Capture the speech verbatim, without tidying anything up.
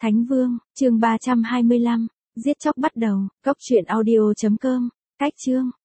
Thánh Vương, chương ba trăm hai mươi lăm, giết chóc bắt đầu, cốc truyện audio chấm com, cách chương.